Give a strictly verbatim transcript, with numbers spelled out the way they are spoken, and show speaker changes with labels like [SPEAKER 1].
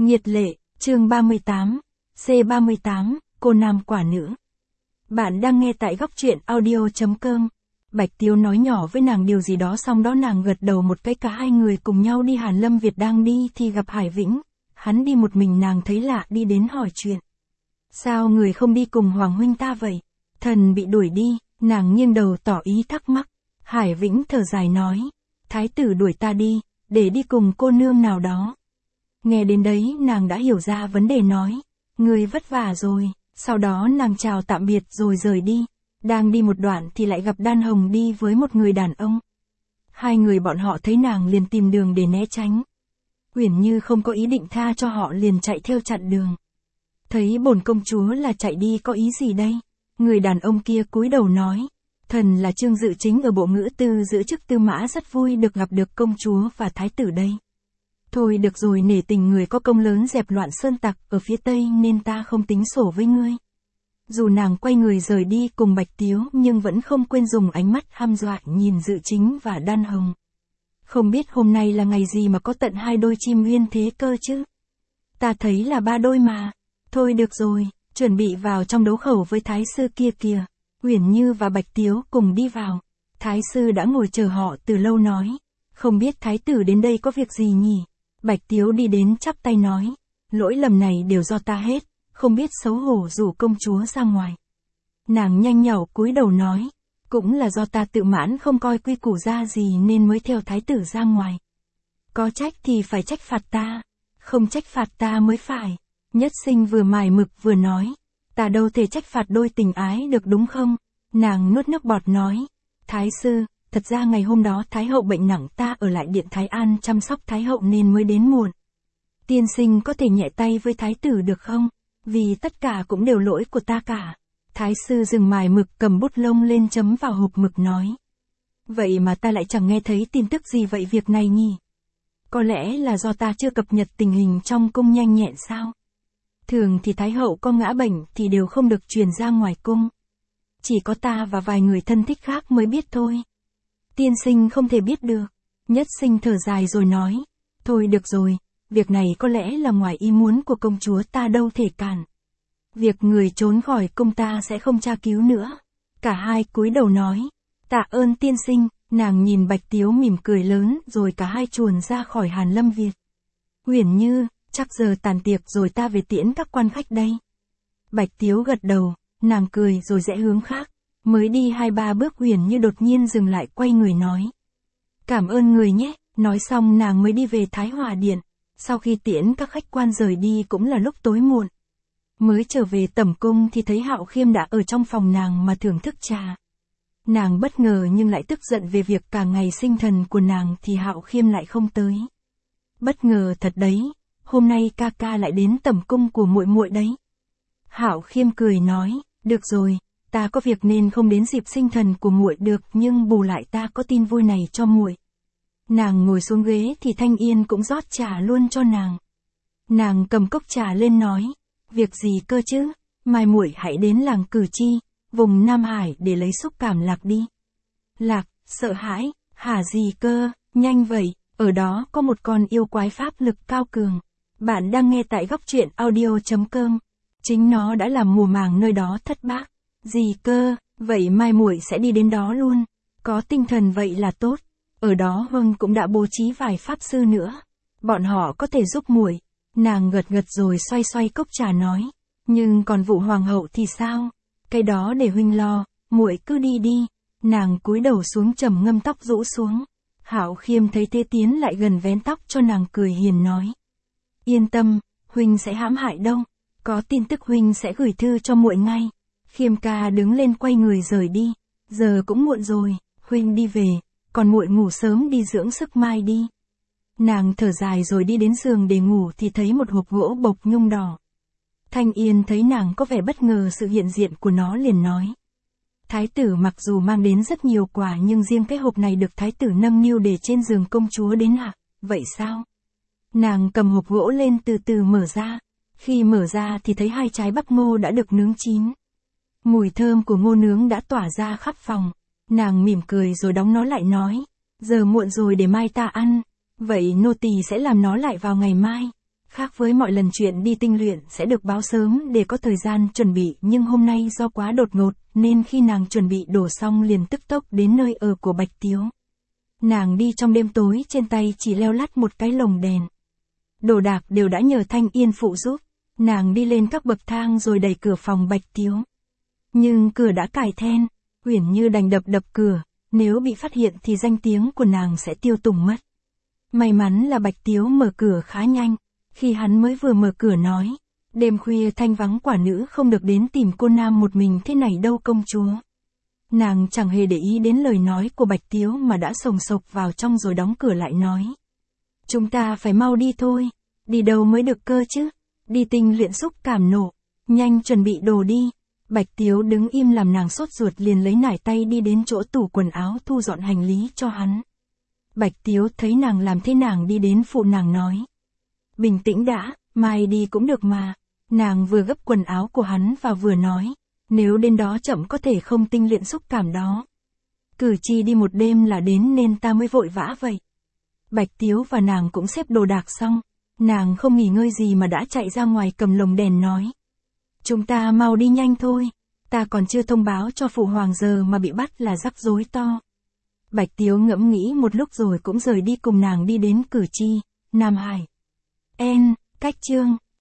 [SPEAKER 1] Nghiệt lệ, chương ba mươi tám, C ba mươi tám, cô nam quả nữ. Bạn đang nghe tại góc truyện audio.com. Bạch Tiếu nói nhỏ với nàng điều gì đó, xong đó nàng gật đầu một cái. Cả hai người cùng nhau đi. Hàn Lâm Việt đang đi thì gặp Hải Vĩnh. Hắn đi một mình, nàng thấy lạ đi đến hỏi chuyện. Sao người không đi cùng Hoàng huynh ta vậy? Thần bị đuổi đi. Nàng nghiêng đầu tỏ ý thắc mắc. Hải Vĩnh thở dài nói. Thái tử đuổi ta đi, để đi cùng cô nương nào đó. Nghe đến đấy nàng đã hiểu ra vấn đề, nói. Người vất vả rồi. Sau đó nàng chào tạm biệt rồi rời đi. Đang đi một đoạn thì lại gặp Đan Hồng đi với một người đàn ông. Hai người bọn họ thấy nàng liền tìm đường để né tránh. Uyển Như không có ý định tha cho họ, liền chạy theo chặn đường. Thấy bổn công chúa là chạy đi, có ý gì đây? Người đàn ông kia cúi đầu nói. Thần là Trương Dự Chính ở Bộ Ngữ Tư, giữ chức tư mã, rất vui được gặp được công chúa và thái tử đây. Thôi được rồi, nể tình người có công lớn dẹp loạn sơn tặc ở phía Tây nên ta không tính sổ với ngươi. Dù nàng quay người rời đi cùng Bạch Tiếu nhưng vẫn không quên dùng ánh mắt hăm dọa nhìn Dự Chính và Đan Hồng. Không biết hôm nay là ngày gì mà có tận hai đôi chim uyên thế cơ chứ? Ta thấy là ba đôi mà. Thôi được rồi, chuẩn bị vào trong đấu khẩu với thái sư kia kìa. Uyển Như và Bạch Tiếu cùng đi vào. Thái sư đã ngồi chờ họ từ lâu, nói. Không biết thái tử đến đây có việc gì nhỉ? Bạch Tiếu đi đến chắp tay nói. Lỗi lầm này đều do ta hết, không biết xấu hổ rủ công chúa ra ngoài. Nàng nhanh nhảu cúi đầu nói. Cũng là do ta tự mãn không coi quy củ ra gì nên mới theo thái tử ra ngoài. Có trách thì phải trách phạt ta, không trách phạt ta mới phải. Nhất Sinh vừa mài mực vừa nói. Ta đâu thể trách phạt đôi tình ái được đúng không? Nàng nuốt nước bọt nói. Thái sư, thật ra ngày hôm đó Thái hậu bệnh nặng, ta ở lại Điện Thái An chăm sóc Thái hậu nên mới đến muộn. Tiên sinh có thể nhẹ tay với thái tử được không? Vì tất cả cũng đều lỗi của ta cả. Thái sư dừng mài mực, cầm bút lông lên chấm vào hộp mực nói. Vậy mà ta lại chẳng nghe thấy tin tức gì vậy việc này nhỉ? Có lẽ là do ta chưa cập nhật tình hình trong cung nhanh nhẹn sao? Thường thì Thái hậu có ngã bệnh thì đều không được truyền ra ngoài cung. Chỉ có ta và vài người thân thích khác mới biết thôi. Tiên sinh không thể biết được. Nhất Sinh thở dài rồi nói. Thôi được rồi, việc này có lẽ là ngoài ý muốn của công chúa, ta đâu thể cản. Việc người trốn khỏi cung ta sẽ không tra cứu nữa. Cả hai cúi đầu nói. Tạ ơn tiên sinh. Nàng nhìn Bạch Tiếu mỉm cười lớn rồi cả hai chuồn ra khỏi Hàn Lâm Việt. Uyển Như, chắc giờ tàn tiệc rồi, ta về tiễn các quan khách đây. Bạch Tiếu gật đầu, nàng cười rồi rẽ hướng khác. Mới đi hai ba bước Uyển Như đột nhiên dừng lại, quay người nói. Cảm ơn người nhé. Nói xong nàng mới đi về Thái Hòa Điện. Sau khi tiễn các khách quan rời đi cũng là lúc tối muộn. Mới trở về tẩm cung thì thấy Hạo Khiêm đã ở trong phòng nàng mà thưởng thức trà. Nàng bất ngờ nhưng lại tức giận về việc cả ngày sinh thần của nàng thì Hạo Khiêm lại không tới. Bất ngờ thật đấy, hôm nay ca ca lại đến tẩm cung của muội muội đấy. Hạo Khiêm cười nói, được rồi, ta có việc nên không đến dịp sinh thần của muội được, nhưng bù lại ta có tin vui này cho muội. Nàng ngồi xuống ghế thì Thanh Yên cũng rót trà luôn cho nàng. Nàng cầm cốc trà lên nói, việc gì cơ chứ? Mai muội hãy đến làng Cử Chi, vùng Nam Hải để lấy xúc cảm lạc đi. Lạc, sợ hãi, hả gì cơ, nhanh vậy, ở đó có một con yêu quái pháp lực cao cường. Bạn đang nghe tại góc truyện audio.com. Chính nó đã làm mùa màng nơi đó thất bát. Gì cơ, vậy mai muội sẽ đi đến đó luôn. Có tinh thần vậy là tốt. Ở đó Vâng cũng đã bố trí vài pháp sư nữa. Bọn họ có thể giúp muội. Nàng gật gật rồi xoay xoay cốc trà nói. Nhưng còn vụ hoàng hậu thì sao? Cái đó để huynh lo, muội cứ đi đi. Nàng cúi đầu xuống trầm ngâm, tóc rũ xuống. Hạo Khiêm thấy thế tiến lại gần vén tóc cho nàng, cười hiền nói. Yên tâm, huynh sẽ hãm hại đâu. Có tin tức huynh sẽ gửi thư cho muội ngay. Khiêm ca đứng lên quay người rời đi. Giờ cũng muộn rồi, huynh đi về, còn muội ngủ sớm đi dưỡng sức mai đi. Nàng thở dài rồi đi đến giường để ngủ thì thấy một hộp gỗ bộc nhung đỏ. Thanh Yên thấy nàng có vẻ bất ngờ sự hiện diện của nó liền nói. Thái tử mặc dù mang đến rất nhiều quà nhưng riêng cái hộp này được thái tử nâng niu để trên giường công chúa đến ạ, vậy sao? Nàng cầm hộp gỗ lên từ từ mở ra. Khi mở ra thì thấy hai trái bắp ngô đã được nướng chín. Mùi thơm của ngô nướng đã tỏa ra khắp phòng. Nàng mỉm cười rồi đóng nó lại nói. Giờ muộn rồi, để mai ta ăn. Vậy nô tỳ sẽ làm nó lại vào ngày mai. Khác với mọi lần chuyện đi tinh luyện sẽ được báo sớm để có thời gian chuẩn bị, nhưng hôm nay do quá đột ngột, nên khi nàng chuẩn bị đồ xong liền tức tốc đến nơi ở của Bạch Tiếu. Nàng đi trong đêm tối, trên tay chỉ leo lắt một cái lồng đèn. Đồ đạc đều đã nhờ Thanh Yên phụ giúp. Nàng đi lên các bậc thang rồi đẩy cửa phòng Bạch Tiếu. Nhưng cửa đã cài then, Uyển Như đành đập đập cửa, nếu bị phát hiện thì danh tiếng của nàng sẽ tiêu tùng mất. May mắn là Bạch Tiếu mở cửa khá nhanh, khi hắn mới vừa mở cửa nói, đêm khuya thanh vắng quả nữ không được đến tìm cô nam một mình thế này đâu công chúa. Nàng chẳng hề để ý đến lời nói của Bạch Tiếu mà đã sồng sộc vào trong rồi đóng cửa lại nói. Chúng ta phải mau đi thôi, đi đâu mới được cơ chứ, đi tinh luyện xúc cảm nộ, nhanh chuẩn bị đồ đi. Bạch Tiếu đứng im làm nàng sốt ruột, liền lấy nải tay đi đến chỗ tủ quần áo thu dọn hành lý cho hắn. Bạch Tiếu thấy nàng làm thế nàng đi đến phụ nàng nói. Bình tĩnh đã, mai đi cũng được mà. Nàng vừa gấp quần áo của hắn và vừa nói. Nếu đến đó chậm có thể không tinh luyện xúc cảm đó. Cử chi đi một đêm là đến nên ta mới vội vã vậy. Bạch Tiếu và nàng cũng xếp đồ đạc xong. Nàng không nghỉ ngơi gì mà đã chạy ra ngoài cầm lồng đèn nói. Chúng ta mau đi nhanh thôi. Ta còn chưa thông báo cho phụ hoàng giờ mà bị bắt là rắc rối to. Bạch Tiếu ngẫm nghĩ một lúc rồi cũng rời đi cùng nàng đi đến Cử Chi, Nam Hải. En, cách chương